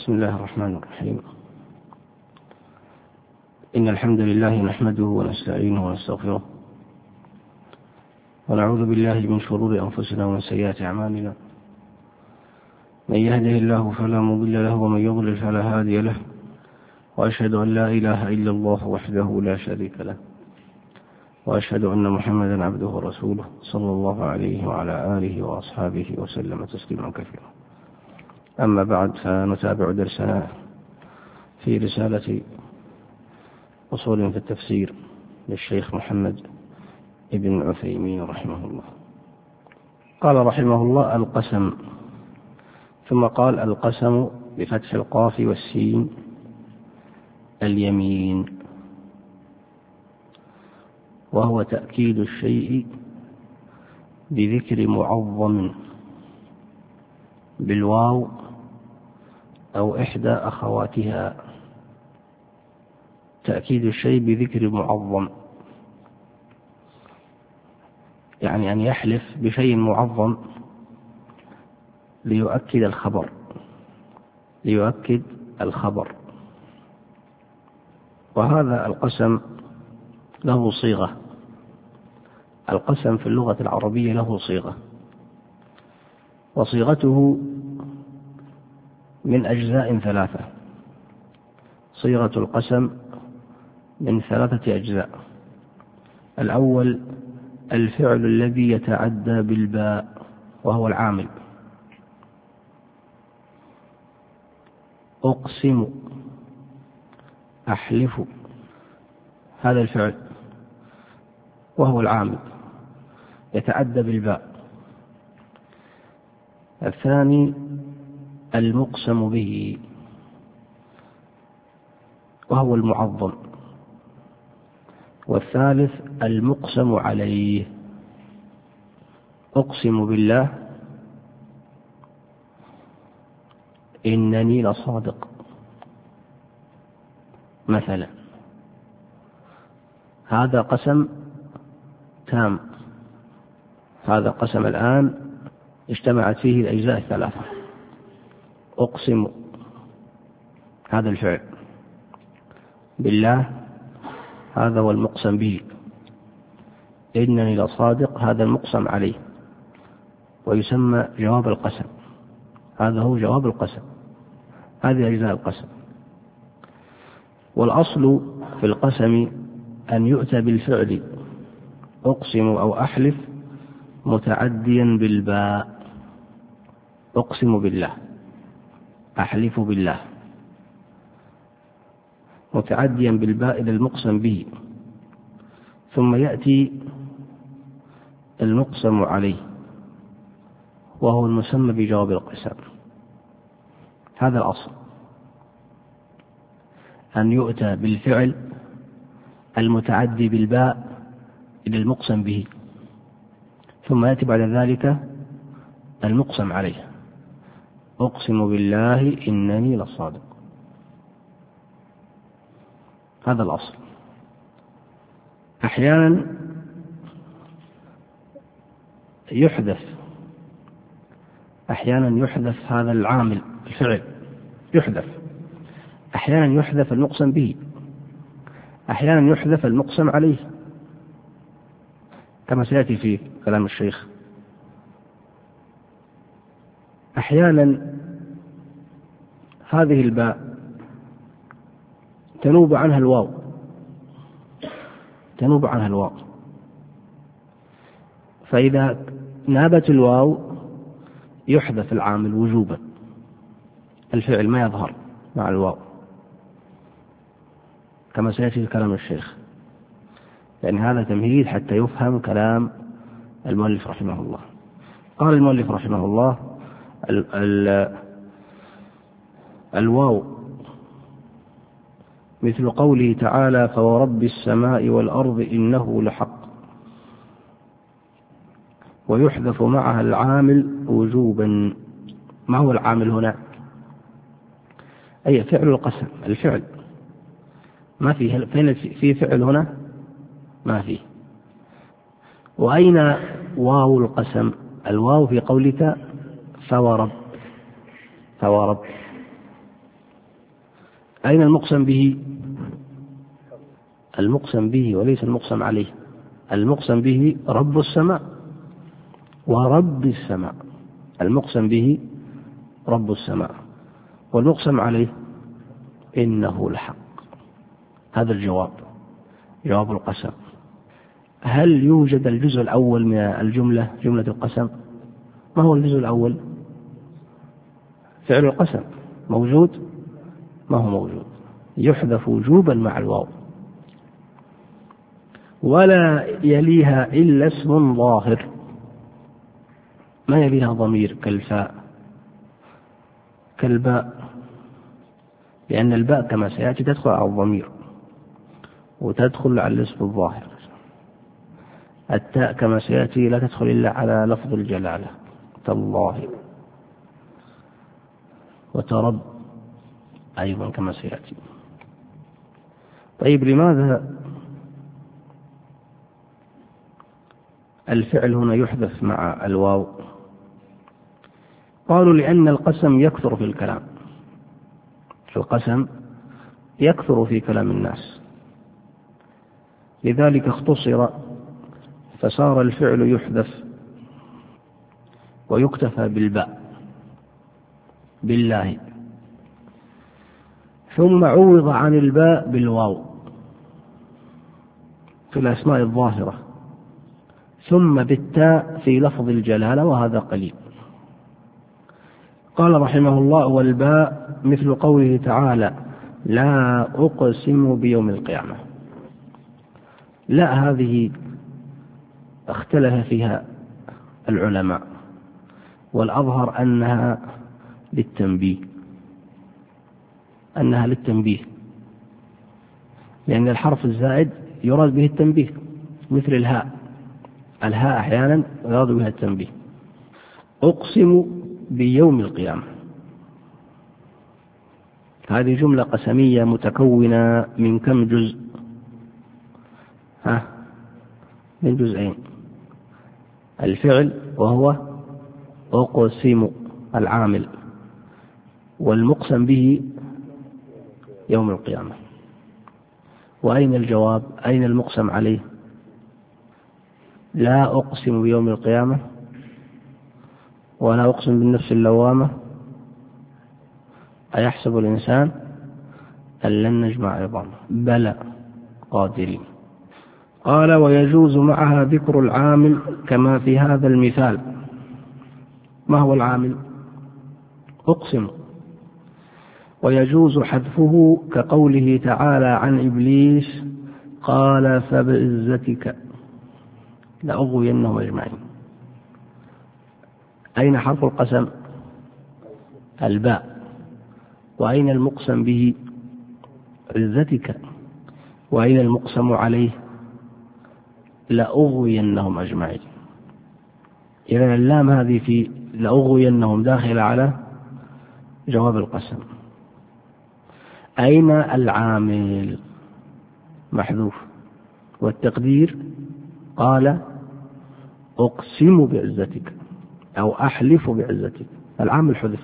بسم الله الرحمن الرحيم. إن الحمد لله نحمده ونستعينه ونستغفره ونعوذ بالله من شرور أنفسنا ومن سيئات أعمالنا. من يهده الله فلا مضل له ومن يضلل فلا هادي له، وأشهد أن لا إله إلا الله وحده لا شريك له، وأشهد أن محمدا عبده ورسوله صلى الله عليه وعلى آله وأصحابه وسلم تسليما كثيرا. أما بعد، فنتابع درسنا في رسالة أصول في التفسير للشيخ محمد ابن عثيمين رحمه الله. قال رحمه الله: القسم. ثم قال: القسم بفتح القاف والسين اليمين، وهو تأكيد الشيء بذكر معظم بالواو أو إحدى أخواتها. تأكيد الشيء بذكر معظم، يعني أن يحلف بشيء معظم ليؤكد الخبر. وهذا القسم له صيغة. القسم في اللغة العربية له صيغة، وصيغته من أجزاء ثلاثة. صيغة القسم من 3 أجزاء. الأول الفعل الذي يتعدى بالباء، وهو العامل. أقسم، أحلف، هذا الفعل وهو العامل يتعدى بالباء. الثاني المقسم به، وهو المعظم. والثالث المقسم عليه. أقسم بالله إنني لصادق مثلا، هذا قسم تام. هذا قسم الآن اجتمعت فيه الأجزاء الثلاثة. أقسم، هذا الفعل، بالله، هذا هو المقسم به، إنني لصادق، هذا المقسم عليه، ويسمى جواب القسم. هذا هو جواب القسم. هذه أجزاء القسم. والأصل في القسم أن يؤتى بالفعل أقسم أو أحلف متعديا بالباء. أقسم بالله، أحلف بالله، متعديا بالباء إلى المقسم به، ثم يأتي المقسم عليه، وهو المسمى بجواب القسم. هذا الأصل، أن يؤتى بالفعل المتعدي بالباء إلى المقسم به، ثم يأتي بعد ذلك المقسم عليه. أقسم بالله إنني لصادق، هذا الأصل. أحيانا يحذف هذا العامل، الفعل يحذف. أحيانا يحذف المقسم به، أحيانا يحذف المقسم عليه، كما سيأتي في كلام الشيخ. أحيانا هذه الباء تنوب عنها الواو، فإذا نابت الواو يحذف العامل وجوبا، الفعل ما يظهر مع الواو، كما سيأتي في كلام الشيخ، لأن هذا تمهيد حتى يفهم كلام المؤلف رحمه الله. قال المؤلف رحمه الله: الواو مثل قوله تعالى: فورب السماء والأرض إنه لحق، ويحذف معها العامل وجوبا. ما هو العامل هنا؟ أي فعل القسم، الفعل. ما فيه، فين في فعل هنا؟ ما فيه. وأين واو القسم؟ الواو في قولك فورب، أين المقسم به؟ المقسم به وليس المقسم عليه. المقسم به رب السماء ورب السماء. المقسم به رب السماء، والمقسم عليه إنه الحق. هذا الجواب، جواب القسم. هل يوجد الجزء الأول من الجملة، جملة القسم؟ ما هو الجزء الأول؟ فعل القسم موجود؟ ما هو موجود، يحذف وجوبا مع الواو. ولا يليها إلا اسم ظاهر، ما يليها ضمير كالفاء كالباء، لأن الباء كما سيأتي تدخل على الضمير وتدخل على الاسم الظاهر. التاء كما سيأتي لا تدخل إلا على لفظ الجلالة، تالله وترب أيضا كما سيأتي. طيب، لماذا الفعل هنا يحذف مع الواو؟ قالوا لأن القسم يكثر في الكلام، القسم يكثر في كلام الناس، لذلك اختصر فصار الفعل يحذف ويكتفى بالباء، بالله، ثم عوض عن الباء بالواو في الأسماء الظاهرة، ثم بالتاء في لفظ الجلالة، وهذا قليل. قال رحمه الله: والباء مثل قوله تعالى: لا أقسم بيوم القيامة. لا هذه اختلف فيها العلماء، والأظهر أنها للتنبيه، لأن الحرف الزائد يراد به التنبيه، مثل الهاء أحيانا يراد بها التنبيه. أقسم بيوم القيامة، هذه جملة قسمية متكونة من كم جزء؟ من جزئين: الفعل وهو أقسم العامل، والمقسم به يوم القيامة. وأين الجواب؟ أين المقسم عليه؟ لا أقسم بيوم القيامة، ولا أقسم بالنفس اللوامة، أيحسب الإنسان أن لن نجمع عظامه؟ بلى قادرين. قال: ويجوز معها ذكر العامل كما في هذا المثال. ما هو العامل؟ أقسم. ويجوز حذفه كقوله تعالى عن إبليس: قال فبعزتك لأغوينهم أجمعين. أين حرف القسم؟ الباء. وأين المقسم به؟ عزتك. وأين المقسم عليه؟ لأغوينهم أجمعين. إذن اللام هذه في لأغوينهم داخل على جواب القسم. أين العامل؟ محذوف، والتقدير قال أقسم بعزتك أو أحلف بعزتك، العامل حذف.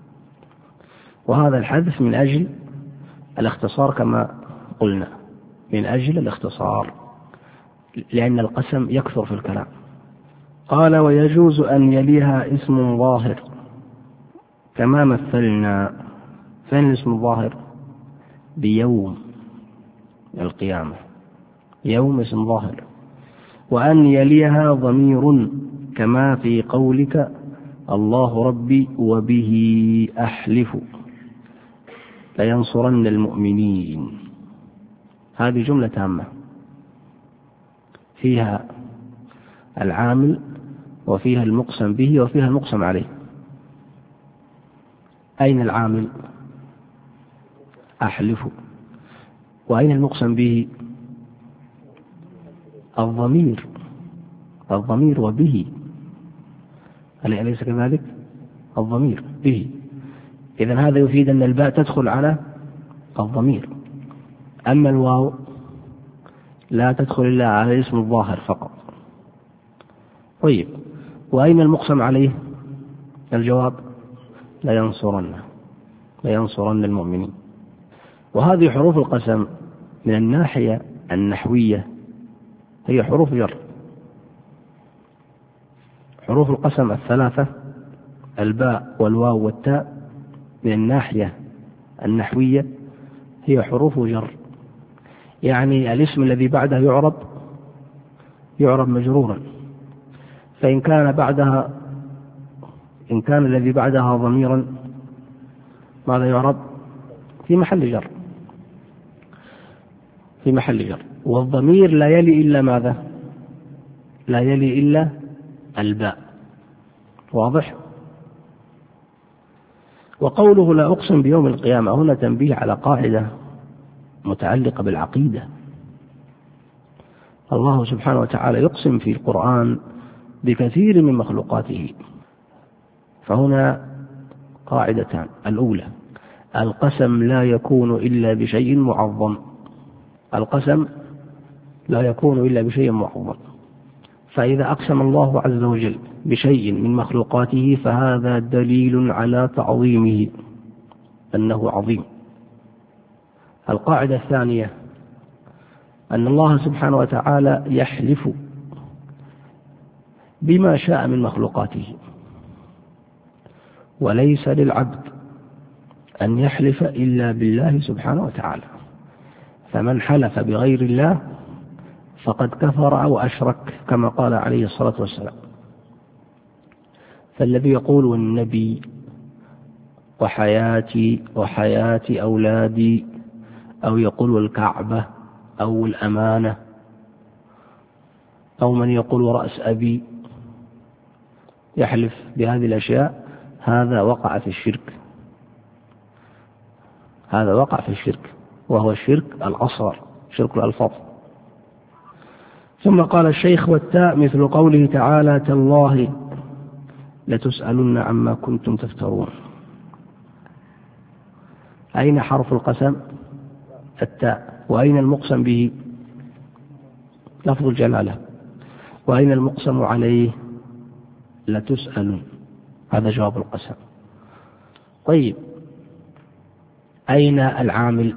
وهذا الحذف من أجل الاختصار كما قلنا، من أجل الاختصار، لأن القسم يكثر في الكلام. قال: ويجوز أن يليها اسم ظاهر كما مثلنا. فين الاسم الظاهر؟ بيوم القيامة، يوم اسم ظاهر. وأن يليها ضمير كما في قولك: الله ربي وبه أحلف لينصرن المؤمنين. هذه جملة تامة فيها العامل وفيها المقسم به وفيها المقسم عليه. أين العامل؟ أحلف. وأين المقسم به؟ الضمير وبه، أليس كذلك؟ الضمير به. إذن هذا يفيد أن الباء تدخل على الضمير، أما الواو لا تدخل إلا على الاسم الظاهر فقط. طيب، وأين المقسم عليه؟ الجواب: لينصرن المؤمنين. وهذه حروف القسم من الناحية النحوية هي حروف جر. حروف القسم الثلاثة الباء والواو والتاء من الناحية النحوية هي حروف جر، يعني الاسم الذي بعده يعرب مجرورا، فإن كان الذي بعدها ضميرا ماذا يعرب؟ في محل جر. والضمير لا يلي إلا ماذا؟ لا يلي إلا الباء. واضح؟ وقوله لا أقسم بيوم القيامة هنا تنبيه على قاعدة متعلقة بالعقيدة. الله سبحانه وتعالى يقسم في القرآن بكثير من مخلوقاته، فهنا قاعدتان: الأولى القسم لا يكون إلا بشيء معظم، القسم لا يكون إلا بشيء معظم، فإذا أقسم الله عز وجل بشيء من مخلوقاته فهذا دليل على تعظيمه أنه عظيم. القاعدة الثانية أن الله سبحانه وتعالى يحلف بما شاء من مخلوقاته، وليس للعبد أن يحلف إلا بالله سبحانه وتعالى، فمن حلف بغير الله فقد كفر أو أشرك كما قال عليه الصلاة والسلام. فالذي يقول والنبي وحياتي وحياة أولادي، أو يقول والكعبة أو الأمانة، أو من يقول ورأس أبي، يحلف بهذه الأشياء، هذا وقع في الشرك، وهو الشرك الأصغر، شرك الألفاظ. ثم قال الشيخ: والتاء مثل قوله تعالى: تالله لتسألن عما كنتم تفترون. أين حرف القسم؟ التاء. وأين المقسم به؟ لفظ الجلالة. وأين المقسم عليه؟ لتسألن. هذا جواب القسم. طيب، أين العامل؟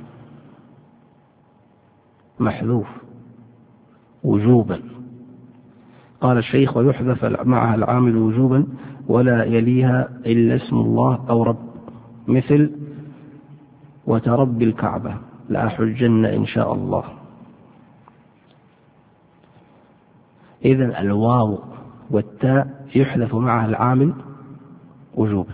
محذوف وجوبا. قال الشيخ: ويحذف معها العامل وجوبا ولا يليها إلا اسم الله أو رب، مثل وترب الكعبة لأحجن إن شاء الله. إذن الواو والتاء يحذف معها العامل وجوبا،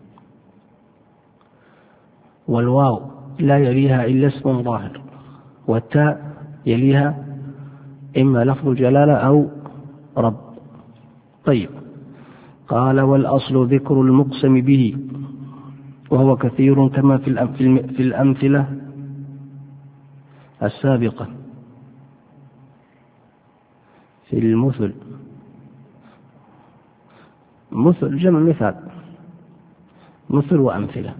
والواو لا يليها إلا اسم ظاهر، والتاء يليها إما لفظ الجلالة أو رب. طيب، قال: والأصل ذكر المقسم به، وهو كثير كما في الأمثلة السابقة. في المثل، مثل جمع مثال، مثل وأمثلة.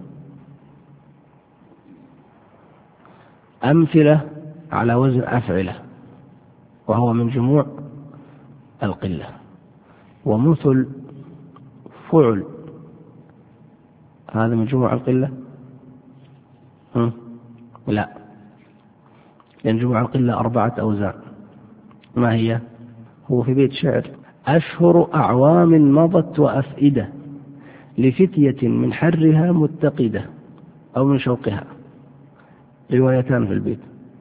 أمثلة على وزن أفعلة، وهو من جموع القلة. ومثل فعل، هذا من جموع القلة؟ لا، لأن جموع القلة 4 أوزان. ما هي؟ هو في بيت شعر: أشهر أعوام مضت وأفئدة لفتية من حرها متقدة، أو من شوقها، روايتان في البيت.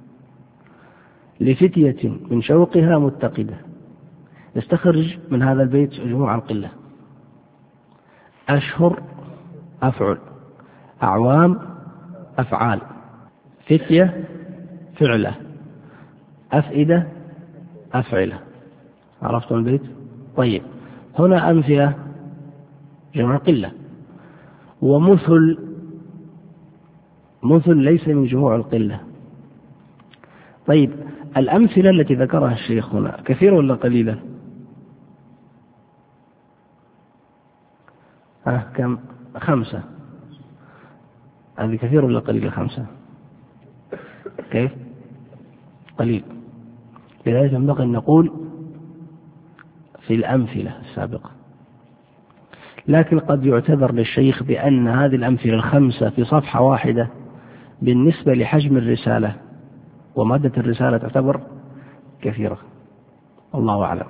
لفتية من شوقها متقدة، استخرج من هذا البيت جموع القلة. أشهر أفعل، أعوام أفعال، فتية فعلة، أفئدة أفعلة. عرفتم البيت؟ طيب، هنا أمثلة جمع قلة. ومثل ليس من جموع القلة. طيب، الأمثلة التي ذكرها الشيخ هنا كثيرة ولا قليلة؟ كم؟ 5. هذه كثير ولا قليلة؟ 5. كيف؟ قليل. لذلك ينبغي أن نقول في الأمثلة السابقة. لكن قد يعتذر للشيخ بأن هذه الأمثلة 5 في صفحة واحدة بالنسبة لحجم الرسالة ومادة الرسالة تعتبر كثيرة، والله أعلم.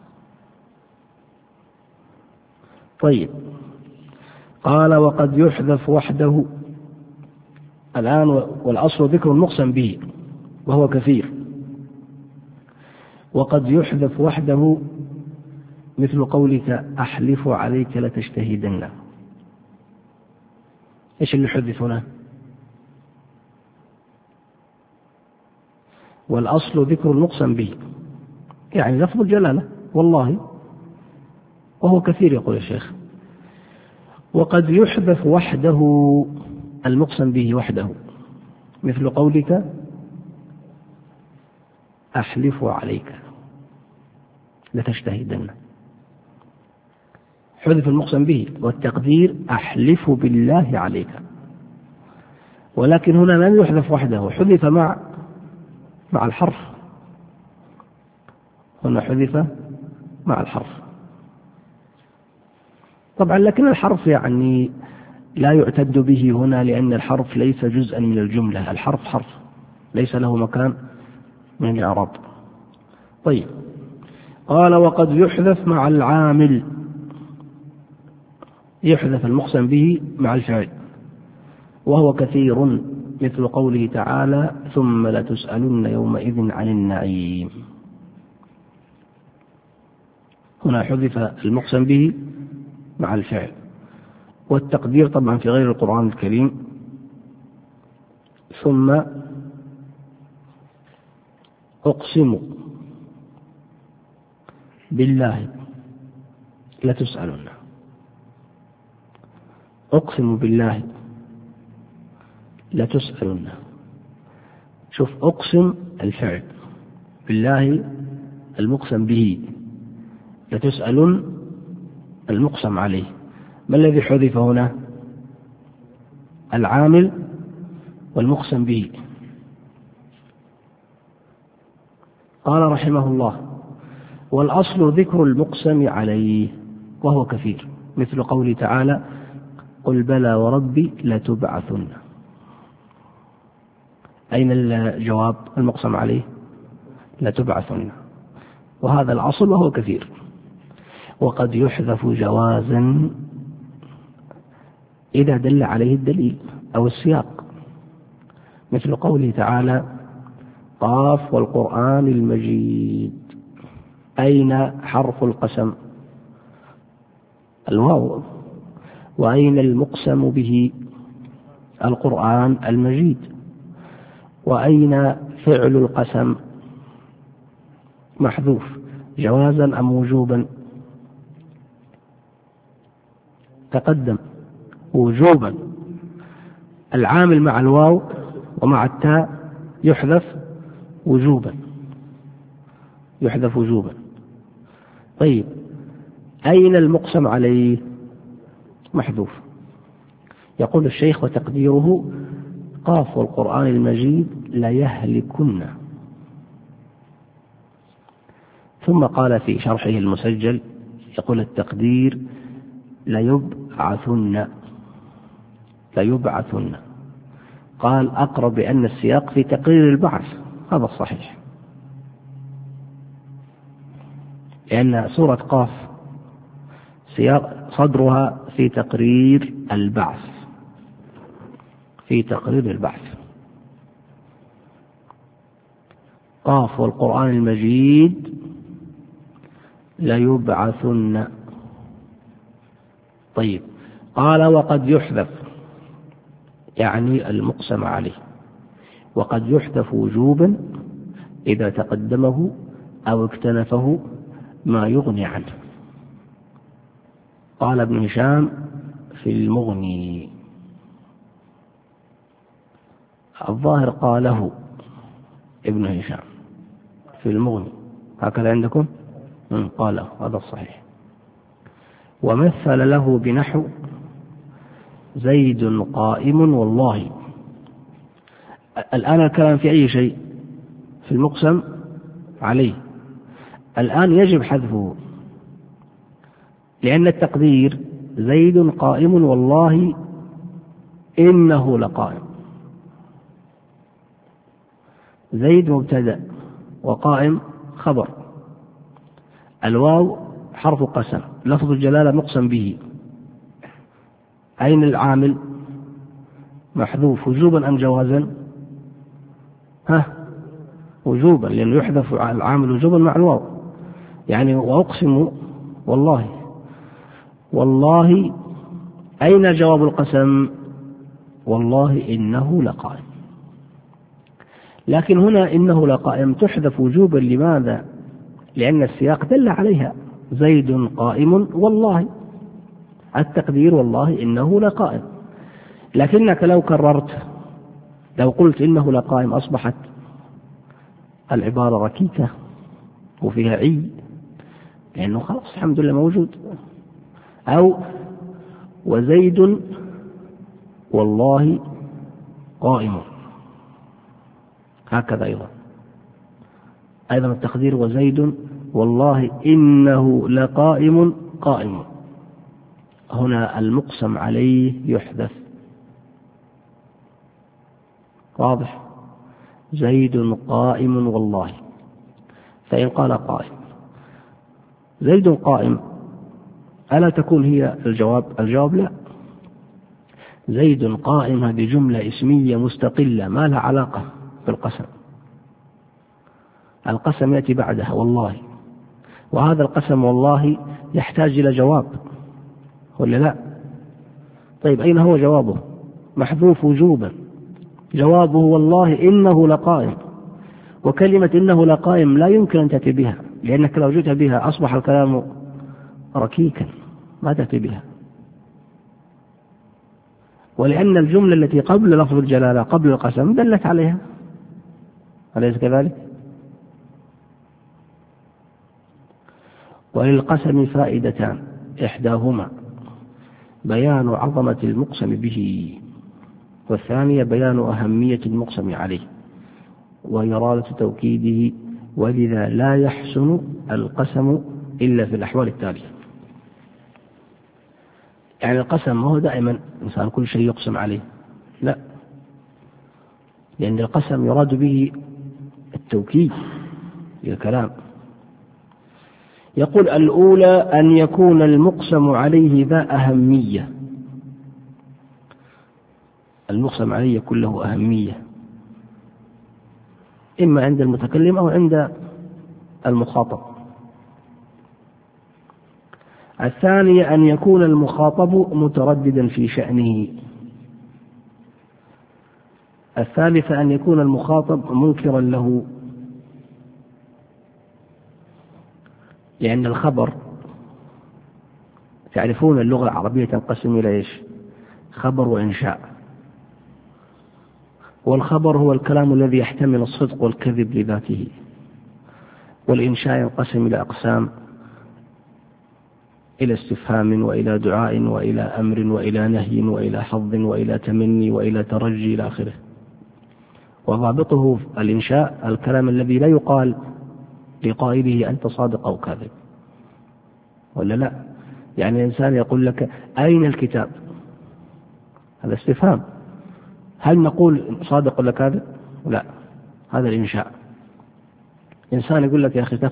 طيب، قال وقد يحذف وحده الآن، والأصل ذكر المقسم به وهو كثير. وقد يحذف وحده مثل قولك أحلف عليك لتجتهدن. إيش اللي حذف هنا؟ والأصل ذكر المقسم به، يعني لفظ الجلالة والله، وهو كثير يقول الشيخ. وقد يحذف وحده المقسم به وحده مثل قولك أحلف عليك لتجتهدن، حذف المقسم به والتقدير أحلف بالله عليك. ولكن هنا لم يحذف وحده، حذف مع الحرف، هنا حذف مع الحرف طبعا، لكن الحرف يعني لا يعتد به هنا، لأن الحرف ليس جزءا من الجملة، الحرف حرف ليس له مكان من الإعراب. طيب، قال وقد يحذف مع العامل، يحذف المقسم به مع الفعل وهو كثير مثل قوله تعالى ثم لتسألن يومئذ عن النعيم. هنا حذف المقسم به مع الفعل، والتقدير طبعا في غير القرآن الكريم ثم أقسم بالله لتسألن، أقسم بالله لتسألن. شوف، أقسم الفعل، بالله المقسم به، لتسألن المقسم عليه. ما الذي حذف هنا؟ العامل والمقسم به. قال رحمه الله والأصل ذكر المقسم عليه وهو كثير مثل قوله تعالى قل بلى وربي لتبعثن. أين الجواب؟ المقسم عليه لتبعثن، وهذا الأصل وهو كثير. وقد يحذف جوازا إذا دل عليه الدليل أو السياق، مثل قوله تعالى قاف والقرآن المجيد. أين حرف القسم؟ الواو. وأين المقسم به؟ القرآن المجيد. وأين فعل القسم؟ محذوف. جوازا أم وجوبا؟ تقدم وجوبا. العامل مع الواو ومع التاء يحذف وجوبا، يحذف وجوبا. طيب، أين المقسم عليه؟ محذوف. يقول الشيخ وتقديره قاف والقرآن المجيد ليهلكن. ثم قال في شرحه المسجل يقول التقدير ليبعثن، ليبعثن. قال أقرب بأن السياق في تقرير البعث، هذا الصحيح، لأن سورة قاف سياق صدرها في تقرير البعث، في تقرير البعث. قاف والقرآن المجيد ليبعثن. طيب، قال وقد يحذف يعني المقسم عليه، وقد يحذف وجوبا إذا تقدمه أو اكتنفه ما يغني عنه. قال ابن هشام في المغني، الظاهر قاله ابن هشام في المغني، هكذا عندكم؟ قاله، هذا الصحيح. ومثل له بنحو زيد قائم والله. الآن الكلام في أي شيء؟ في المقسم عليه. الآن يجب حذفه، لأن التقدير زيد قائم والله إنه لقائم، زيد مبتدأ وقائم خبر، الواو حرف قسم، لفظ الجلالة مقسم به، أين العامل؟ محذوف وجوبا أم جوازا؟ وجوبا، لأنه يحذف العامل وجوبا مع الواو. يعني وأقسم والله، والله أين جواب القسم؟ والله إنه لقائم. لكن هنا إنه لقائم تحذف وجوبا، لماذا؟ لأن السياق دل عليها، زيد قائم والله، التقدير والله إنه لقائم. لكنك لو كررت، لو قلت إنه لقائم، أصبحت العبارة ركيكة وفيها عي، لأنه خلاص الحمد لله موجود. أو وزيد والله قائم، هكذا أيضا التقدير وزيد والله إنه لقائم قائم، هنا المقسم عليه يحذف. واضح؟ زيد قائم والله. فإن قال قائم زيد قائم، ألا تكون هي الجواب؟ الجواب لا، زيد قائم هذه جملة اسمية مستقلة ما لها علاقة بالقسم، القسم يأتي بعدها والله، وهذا القسم والله يحتاج إلى جواب ولا لا؟ طيب أين هو جوابه؟ محذوف وجوبا، جوابه والله إنه لقائم، وكلمة إنه لقائم لا يمكن أن تأتي بها، لأنك لو جئت بها أصبح الكلام ركيكا، ما تأتي بها. ولأن الجملة التي قبل لفظ الجلالة قبل القسم دلت عليها، أليس كذلك؟ وللقسم فائدتان، إحداهما بيان عظمة المقسم به، والثانية بيان أهمية المقسم عليه وإرادة توكيده، ولذا لا يحسن القسم إلا في الأحوال التالية. يعني القسم ما هو دائما إنسان كل شيء يقسم عليه، لا، لأن القسم يراد به التوكيد للكلام. يقول الأولى أن يكون المقسم عليه ذا أهمية، المقسم عليه يكون له أهمية إما عند المتكلم أو عند المخاطب. الثانية أن يكون المخاطب مترددا في شأنه. الثالثة أن يكون المخاطب منكرا له، لأن الخبر، تعرفون اللغة العربية تنقسم إلى إيش؟ خبر وإنشاء. والخبر هو الكلام الذي يحتمل الصدق والكذب لذاته، والإنشاء ينقسم إلى أقسام، إلى استفهام وإلى دعاء وإلى أمر وإلى نهي وإلى حظ وإلى تمني وإلى ترجي إلى آخره. وضابطه الإنشاء الكلام الذي لا يقال لقائله أنت صادق أو كاذب، ولا لا؟ يعني الإنسان يقول لك أين الكتاب؟ هذا استفهام، هل نقول صادق ولا كاذب؟ لا، هذا الإنشاء. إنسان يقول لك يا أخي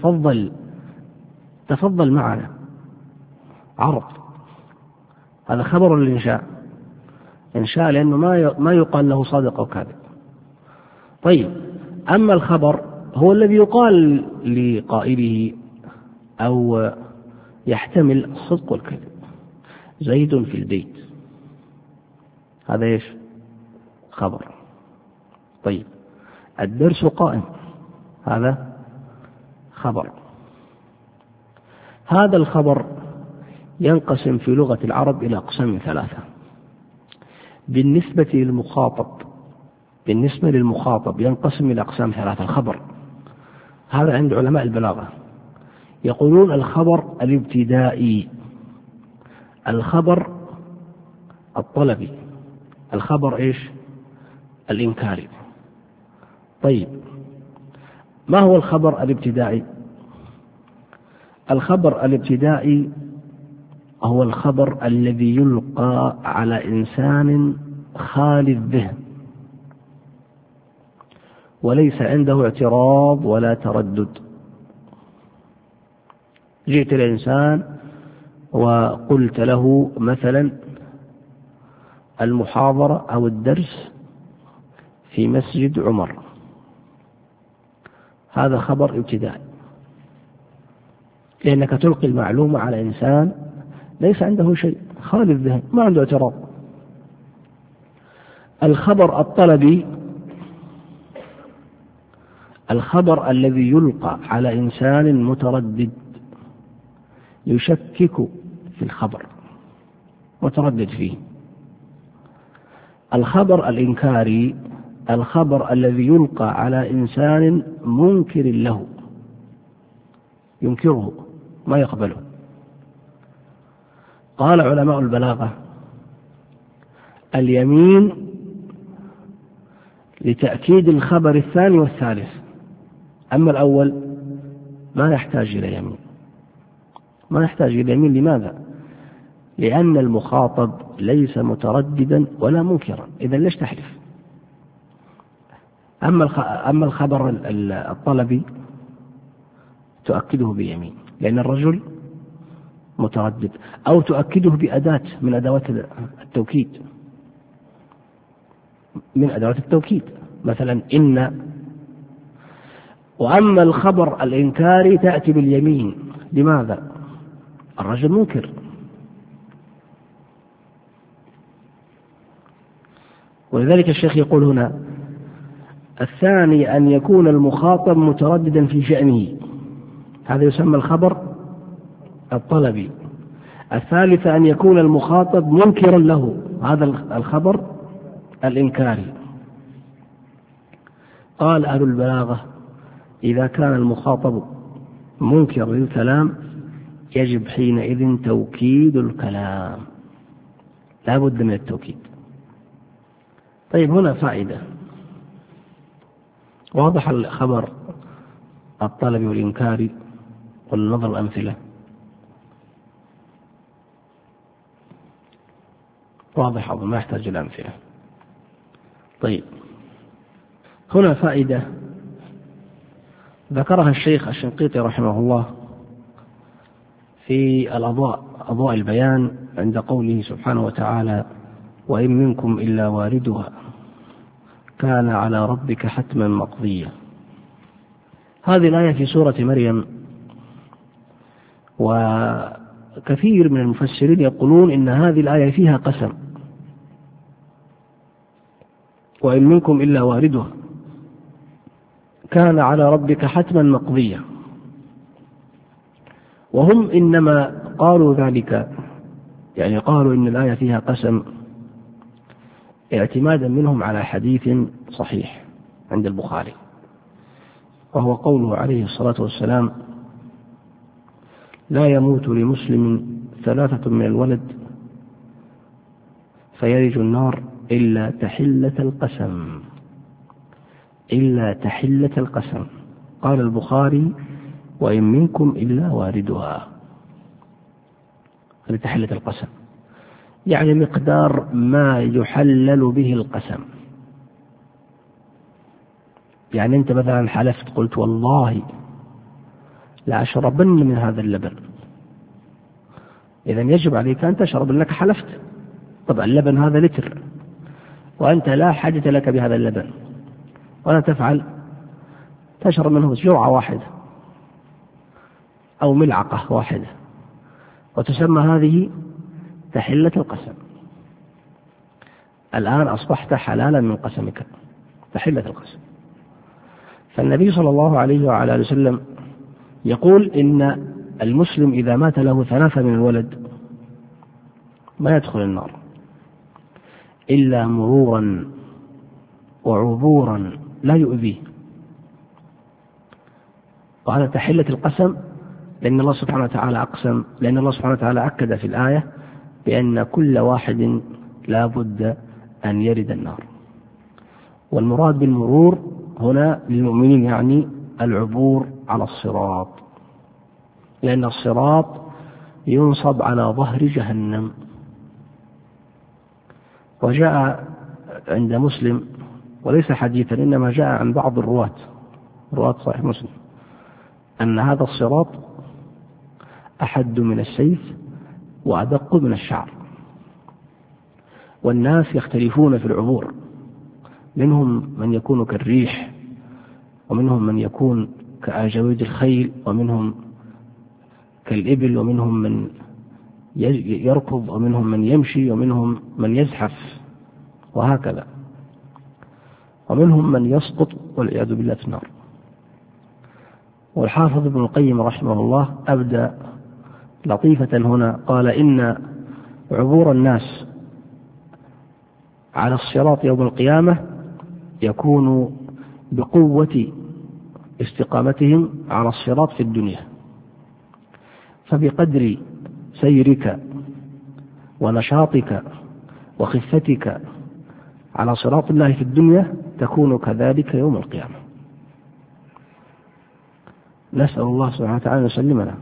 تفضل معنا، عرض، هذا خبر الإنشاء، إنشاء، لأنه ما يقال له صادق أو كاذب. طيب، أما الخبر هو الذي يقال لقائله أو يحتمل الصدق والكذب. زيد في البيت، هذا إيش؟ خبر. طيب، الدرس قائم، هذا خبر. هذا الخبر ينقسم في لغة العرب إلى أقسام ثلاثة. بالنسبة للمخاطب ينقسم إلى أقسام ثلاثة. الخبر هذا عند علماء البلاغة يقولون الخبر الابتدائي، الخبر الطلبي، الخبر إيش؟ الإنكاري. طيب، ما هو الخبر الابتدائي؟ الخبر الابتدائي هو الخبر الذي يلقى على إنسان خالي الذهن وليس عنده اعتراض ولا تردد. جئت الإنسان وقلت له مثلا المحاضرة أو الدرس في مسجد عمر، هذا خبر ابتدائي، لأنك تلقي المعلومة على إنسان ليس عنده شيء، خالي الذهن، ما عنده اعتراض. الخبر الطلبي، الخبر الذي يلقى على إنسان متردد يشكك في الخبر، متردد فيه. الخبر الإنكاري الخبر الذي يلقى على إنسان منكر له، ينكره ما يقبله. قال علماء البلاغة: اليمين لتأكيد الخبر الثاني والثالث، أما الأول ما يحتاج إلى يمين، ما يحتاج إلى يمين. لماذا؟ لأن المخاطب ليس مترددا ولا منكرا، إذن ليش تحلف؟ أما الخبر الطلبي تؤكده بيمين، لأن الرجل متردد، أو تؤكده بأداة من أدوات التوكيد، من أدوات التوكيد مثلا إن. وأما الخبر الإنكاري تأتي باليمين. لماذا؟ الرجل منكر. ولذلك الشيخ يقول هنا: الثاني أن يكون المخاطب مترددا في شأنه، هذا يسمى الخبر الطلبي. الثالث أن يكون المخاطب منكرا له، هذا الخبر الإنكاري. قال أهل البلاغة: إذا كان المخاطب منكر للكلام يجب حينئذ توكيد الكلام، لا بد من التوكيد. طيب، هنا فائدة واضح الخبر الطلبي والإنكاري والنظر الأمثلة واضح، ما يحتاج الأمثلة. طيب، هنا فائدة ذكرها الشيخ الشنقيطي رحمه الله في أضواء البيان عند قوله سبحانه وتعالى: وإن منكم إلا واردها كان على ربك حتما مقضيا. هذه الآية في سورة مريم، وكثير من المفسرين يقولون إن هذه الآية فيها قسم، وإن منكم إلا واردها كان على ربك حتما مقضيا. وهم إنما قالوا ذلك، يعني قالوا إن الآية فيها قسم اعتمادا منهم على حديث صحيح عند البخاري، وهو قوله عليه الصلاة والسلام: لا يموت لمسلم 3 من الولد فيلج النار إلا تحلة القسم، إلا تحلة القسم. قال البخاري: وإن منكم إلا واردها. هذه تحلة القسم، يعني مقدار ما يحلل به القسم. يعني أنت مثلا حلفت، قلت والله لأشربن من هذا اللبن، إذن يجب عليك أن تشرب لأنك حلفت. طبعا اللبن هذا لتر، وأنت لا حاجة لك بهذا اللبن، ولا تفعل، تشرب منه جرعة واحدة أو ملعقة واحدة، وتسمى هذه تحلة القسم. الآن أصبحت حلالا من قسمك، تحلة القسم. فالنبي صلى الله عليه وعلى آله وسلم يقول إن المسلم إذا مات له 3 من الولد ما يدخل النار إلا مرورا وعبورا لا يؤذيه. وهذا تحلة القسم، لأن الله سبحانه وتعالى أقسم، لأن الله سبحانه وتعالى أكد في الآية بأن كل واحد لا بد أن يرد النار. والمراد بالمرور هنا للمؤمنين يعني العبور على الصراط، لأن الصراط ينصب على ظهر جهنم. وجاء عند مسلم وليس حديثا إنما جاء عن بعض رواة صحيح مسلم أن هذا الصراط أحد من السيف وأدق من الشعر، والناس يختلفون في العبور، منهم من يكون كالريح، ومنهم من يكون كأجاويد الخيل، ومنهم كالإبل، ومنهم من يركض، ومنهم من يمشي، ومنهم من يزحف، وهكذا، ومنهم من يسقط والعياذ بالله في النار. والحافظ ابن القيم رحمه الله أبدى لطيفة هنا، قال إن عبور الناس على الصراط يوم القيامة يكون بقوة استقامتهم على الصراط في الدنيا، فبقدر سيرك ونشاطك وخفتك على صراط الله في الدنيا تكون كذلك يوم القيامة. نسأل الله سبحانه وتعالى يسلمنا،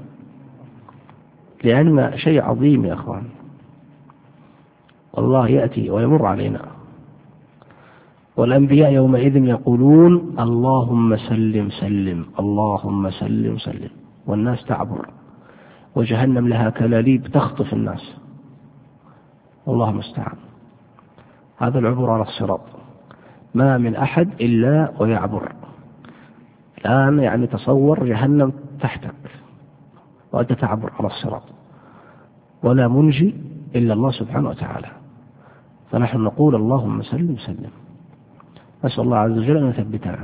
لأن شيء عظيم يا أخوان، والله يأتي ويمر علينا، والأنبياء يومئذ يقولون اللهم سلم سلم، اللهم سلم سلم، والناس تعبر، وجهنم لها كلاليب تخطف الناس، والله المستعان. هذا العبور على الصراط، ما من أحد إلا ويعبر. الآن يعني تصور جهنم تحتك وأنت تعبر على الصراط، ولا منجي إلا الله سبحانه وتعالى، فنحن نقول اللهم سلم سلم، نسأل الله عز وجل أن يثبتنا.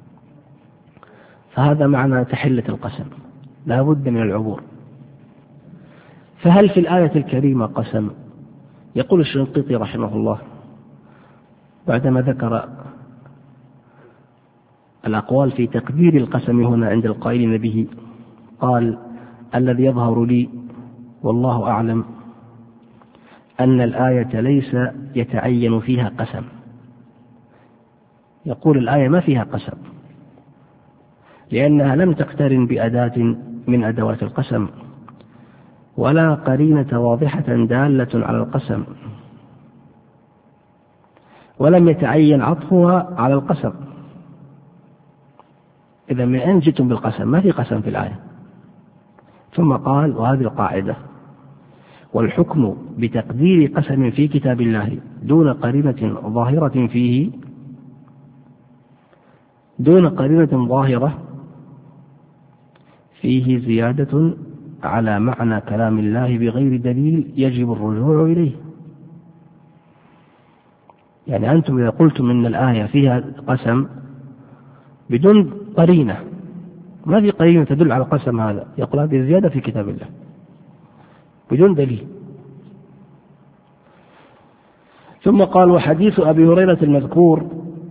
فهذا معنى تحلة القسم، لا بد من العبور. فهل في الآية الكريمة قسم؟ يقول الشنقيطي رحمه الله بعدما ذكر الأقوال في تقدير القسم هنا عند القائلين به، قال: الذي يظهر لي والله أعلم أن الآية ليس يتعين فيها قسم. يقول الآية ما فيها قسم، لأنها لم تقترن بأداة من أدوات القسم، ولا قرينة واضحة دالة على القسم، ولم يتعين عطفها على القسم. إذا من أين جئتم بالقسم؟ ما في قسم في الآية. ثم قال: وهذه القاعدة: والحكم بتقدير قسم في كتاب الله دون قرينة ظاهرة فيه، دون قرينة ظاهرة فيه زيادة على معنى كلام الله بغير دليل يجب الرجوع إليه. يعني أنتم إذا قلتم إن الآية فيها قسم بدون قرينة، ما في قرينة تدل على القسم هذا، يقول هذه زيادة في كتاب الله بدون دليل. ثم قال: وحديث أبي هريرة المذكور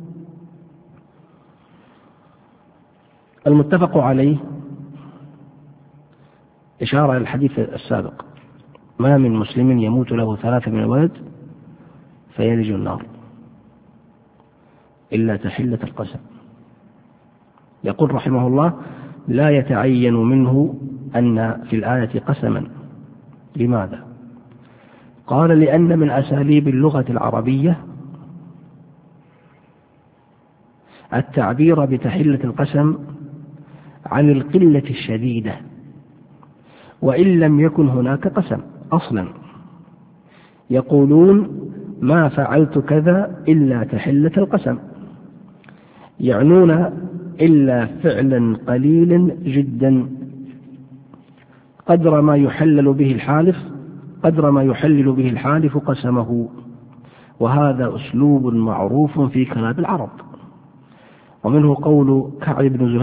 المتفق عليه إشارة إلى الحديث السابق: ما من مسلم يموت له 3 من الولد فيلج النار إلا تحلة القسم. يقول رحمه الله: لا يتعين منه أن في الآية قسما. لماذا؟ قال: لأن من أساليب اللغة العربية التعبير بتحلة القسم عن القلة الشديدة، وإن لم يكن هناك قسم أصلا. يقولون: ما فعلت كذا إلا تحلة القسم، يعنون إلا فعلا قليلا جدا قدر ما يحلل به الحالف قسمه. وهذا أسلوب معروف في كلام العرب. ومنه قول كعب بن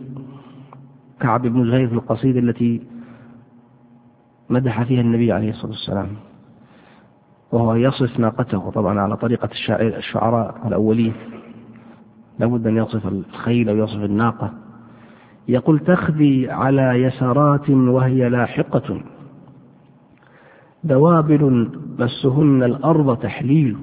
زهير في القصيدة التي مدح فيها النبي عليه الصلاة والسلام، وهو يصف ناقته طبعا على طريقة الشعراء الأولين، لابد أن يصف الخيل أو يصف الناقة. يقول: تخذي على يسارات وهي لاحقة، دوابل مسهن الأرض تحليل.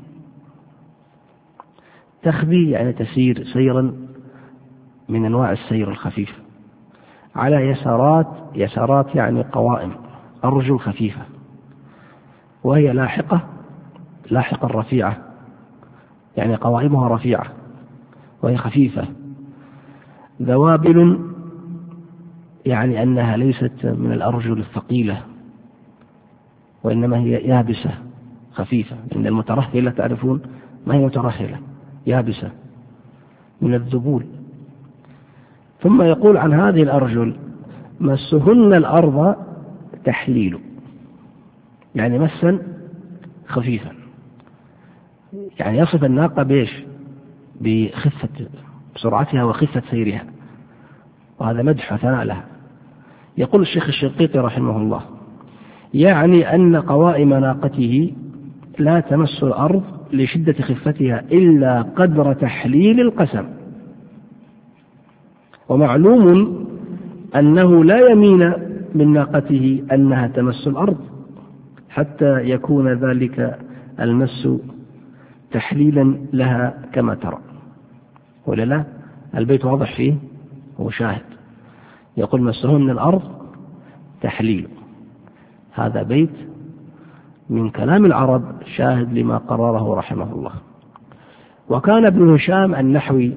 تخذي يعني تسير سيرا من أنواع السير الخفيف، على يسارات يعني قوائم، أرجل خفيفة، وهي لاحقة الرفيعة يعني قوائمها رفيعة وهي خفيفة. ذوابل يعني أنها ليست من الأرجل الثقيلة، وإنما هي يابسة خفيفة. إن المترهلة تعرفون ما هي مترهلة، يابسة من الذبول. ثم يقول عن هذه الأرجل: مسهن الأرض تحليل، يعني مسا خفيفا، يعني يصف الناقة بإيش؟ بخفة بسرعتها وخفة سيرها، وهذا مدح وثناء لها. يقول الشيخ الشنقيطي رحمه الله: يعني أن قوائم ناقته لا تمس الأرض لشدة خفتها إلا قدر تحليل القسم. ومعلوم أنه لا يمين من ناقته أنها تمس الأرض حتى يكون ذلك المس تحليلا لها كما ترى، ولا لا؟ البيت واضح فيه وشاهد. يقول: مسهن الأرض تحليل، هذا بيت من كلام العرب شاهد لما قرره رحمه الله. وكان ابن هشام النحوي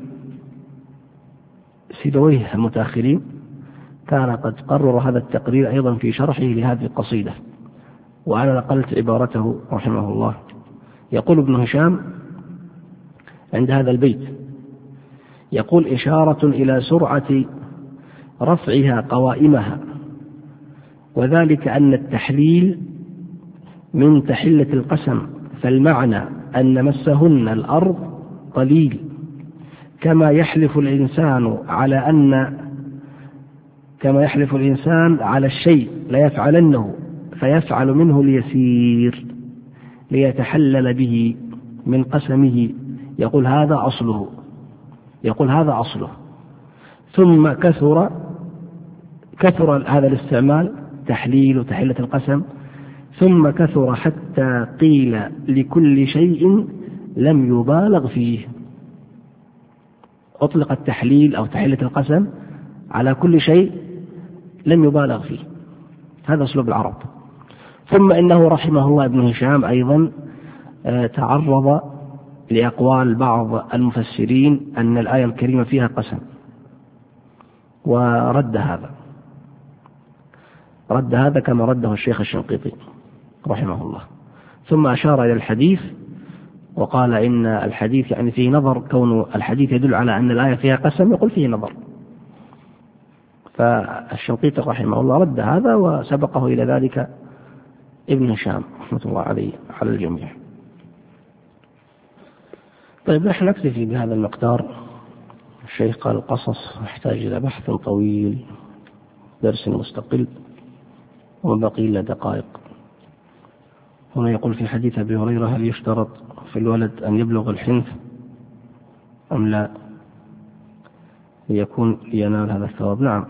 سيبويه المتأخرين كان قد قرر هذا التقرير أيضا في شرحه لهذه القصيدة، وأنا نقلت عبارته رحمه الله. يقول ابن هشام عند هذا البيت، يقول: إشارة إلى سرعة رفعها قوائمها، وذلك أن التحليل من تحلة القسم، فالمعنى أن مسهن الأرض قليل، كما يحلف الإنسان على الشيء ليفعلنه فيفعل منه اليسير ليتحلل به من قسمه. يقول هذا أصله. ثم كثر هذا الاستعمال تحليل تحلة القسم، ثم كثر حتى قيل لكل شيء لم يبالغ فيه. أطلق التحليل أو تحلة القسم على كل شيء لم يبالغ فيه، هذا أسلوب العرب. ثم إنه رحمه الله ابن هشام أيضا تعرض لأقوال بعض المفسرين أن الآية الكريمة فيها قسم، ورد هذا كما رده الشيخ الشنقيطي رحمه الله. ثم أشار إلى الحديث وقال إن الحديث يعني فيه نظر، كون الحديث يدل على أن الآية فيها قسم يقول فيه نظر. فالشنقيطي رحمه الله رد هذا، وسبقه إلى ذلك ابن هشام رحمة الله عليه على الجميع. طيب، نحن نكتفي بهذا المقدار. الشيخ قال: القصص يحتاج إلى بحث طويل، درس مستقل، وبقي إلا دقائق. هنا يقول في حديث أبي هريرة: هل يشترط في الولد أن يبلغ الحنث أم لا ليكون ينال هذا الثواب؟ نعم،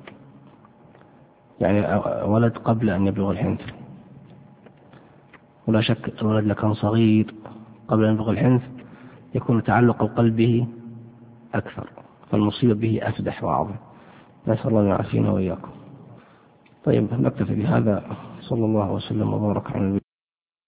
يعني ولد قبل أن يبلغ الحنث، ولا شك الولد لكان صغير قبل أن يبلغ الحنث يكون تعلق القلب به أكثر، فالمصيبة به أفدح وأعظم. نسأل الله يعافينا وإياكم. طيب، نكتفي بهذا. صلى الله وسلم وبارك على النبي.